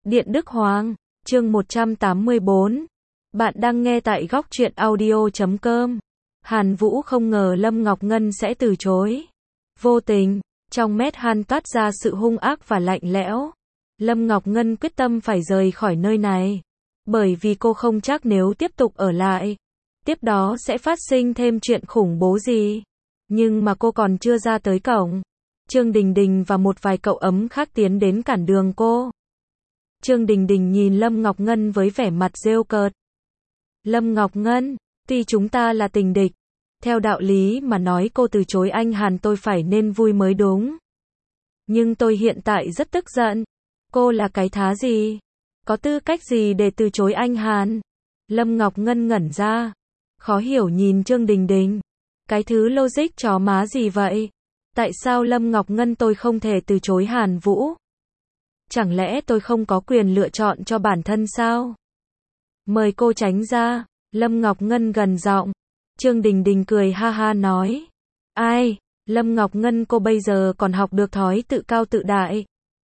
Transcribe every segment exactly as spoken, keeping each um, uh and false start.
Điện Đức Hoàng, chương một trăm tám mươi bốn. Bạn đang nghe tại góc truyện audio chấm com. Hàn Vũ không ngờ Lâm Ngọc Ngân sẽ từ chối. Vô tình, trong mắt hắn toát ra sự hung ác và lạnh lẽo. Lâm Ngọc Ngân quyết tâm phải rời khỏi nơi này. Bởi vì cô không chắc nếu tiếp tục ở lại, tiếp đó sẽ phát sinh thêm chuyện khủng bố gì. Nhưng mà cô còn chưa ra tới cổng. Trương Đình Đình và một vài cậu ấm khác tiến đến cản đường cô. Trương Đình Đình nhìn Lâm Ngọc Ngân với vẻ mặt giễu cợt. Lâm Ngọc Ngân, tuy chúng ta là tình địch, theo đạo lý mà nói cô từ chối anh Hàn tôi phải nên vui mới đúng. Nhưng tôi hiện tại rất tức giận. Cô là cái thá gì? Có tư cách gì để từ chối anh Hàn? Lâm Ngọc Ngân ngẩn ra. Khó hiểu nhìn Trương Đình Đình. Cái thứ logic chó má gì vậy? Tại sao Lâm Ngọc Ngân tôi không thể từ chối Hàn Vũ? Chẳng lẽ tôi không có quyền lựa chọn cho bản thân sao? Mời cô tránh ra. Lâm Ngọc Ngân gần giọng. Trương Đình Đình cười ha ha nói. Ai? Lâm Ngọc Ngân cô bây giờ còn học được thói tự cao tự đại.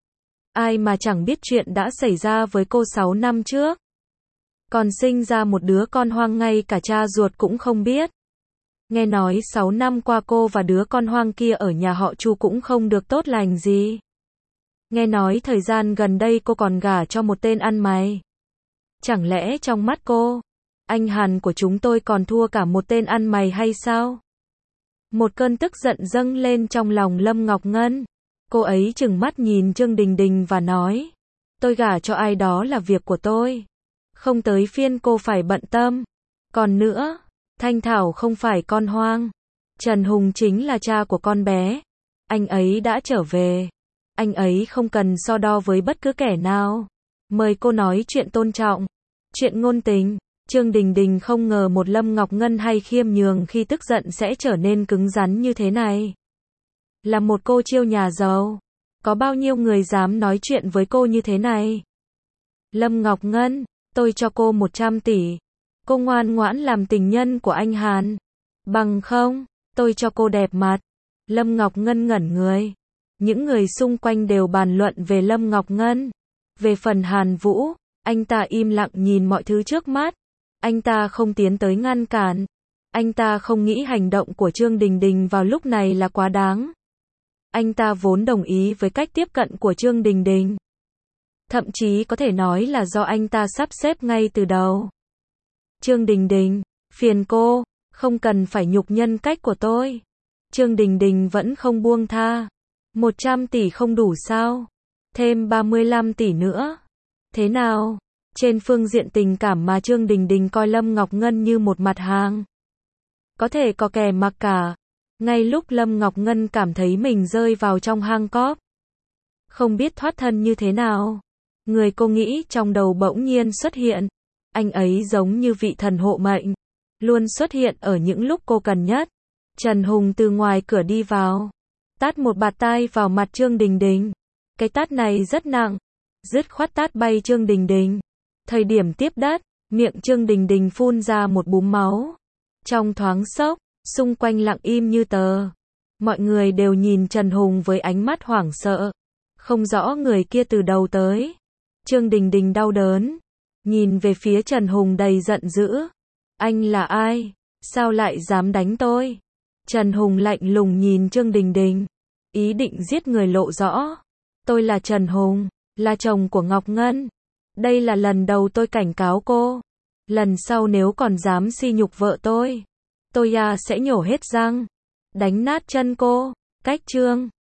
Ai mà chẳng biết chuyện đã xảy ra với cô sáu năm trước. Còn sinh ra một đứa con hoang ngay cả cha ruột cũng không biết. Nghe nói sáu năm qua cô và đứa con hoang kia ở nhà họ Chu cũng không được tốt lành gì. Nghe nói thời gian gần đây cô còn gả cho một tên ăn mày. Chẳng lẽ trong mắt cô, anh Hàn của chúng tôi còn thua cả một tên ăn mày hay sao? Một cơn tức giận dâng lên trong lòng Lâm Ngọc Ngân. Cô ấy trừng mắt nhìn Trương Đình Đình và nói. Tôi gả cho ai đó là việc của tôi. Không tới phiên cô phải bận tâm. Còn nữa, Thanh Thảo không phải con hoang. Trần Hùng chính là cha của con bé. Anh ấy đã trở về. Anh ấy không cần so đo với bất cứ kẻ nào. Mời cô nói chuyện tôn trọng. Chuyện ngôn tình. Trương Đình Đình không ngờ một Lâm Ngọc Ngân hay khiêm nhường khi tức giận sẽ trở nên cứng rắn như thế này. Là một cô chiêu nhà giàu. Có bao nhiêu người dám nói chuyện với cô như thế này? Lâm Ngọc Ngân, tôi cho cô một trăm tỷ. Cô ngoan ngoãn làm tình nhân của anh Hàn. Bằng không, tôi cho cô đẹp mặt. Lâm Ngọc Ngân ngẩn người. Những người xung quanh đều bàn luận về Lâm Ngọc Ngân. Về phần Hàn Vũ, anh ta im lặng nhìn mọi thứ trước mắt. Anh ta không tiến tới ngăn cản. Anh ta không nghĩ hành động của Trương Đình Đình vào lúc này là quá đáng. Anh ta vốn đồng ý với cách tiếp cận của Trương Đình Đình. Thậm chí có thể nói là do anh ta sắp xếp ngay từ đầu. Trương Đình Đình, phiền cô, không cần phải nhục nhân cách của tôi. Trương Đình Đình vẫn không buông tha. một trăm tỷ không đủ sao? Thêm ba mươi lăm tỷ nữa. Thế nào? Trên phương diện tình cảm mà Trương Đình Đình coi Lâm Ngọc Ngân như một mặt hàng. Có thể có kẻ mặc cả. Ngay lúc Lâm Ngọc Ngân cảm thấy mình rơi vào trong hang cọp. Không biết thoát thân như thế nào. Người cô nghĩ trong đầu bỗng nhiên xuất hiện. Anh ấy giống như vị thần hộ mệnh. Luôn xuất hiện ở những lúc cô cần nhất. Trần Hùng từ ngoài cửa đi vào. Tát một bạt tai vào mặt Trương Đình Đình. Cái tát này rất nặng. Dứt khoát tát bay Trương Đình Đình. Thời điểm tiếp đất, miệng Trương Đình Đình phun ra một búng máu. Trong thoáng sốc, xung quanh lặng im như tờ. Mọi người đều nhìn Trần Hùng với ánh mắt hoảng sợ. Không rõ người kia từ đầu tới. Trương Đình Đình đau đớn. Nhìn về phía Trần Hùng đầy giận dữ. Anh là ai? Sao lại dám đánh tôi? Trần Hùng lạnh lùng nhìn Trương Đình Đình. Ý định giết người lộ rõ. Tôi là Trần Hùng, là chồng của Ngọc Ngân. Đây là lần đầu tôi cảnh cáo cô. Lần sau nếu còn dám sỉ nhục vợ tôi, tôi à sẽ nhổ hết răng, đánh nát chân cô. Cách chương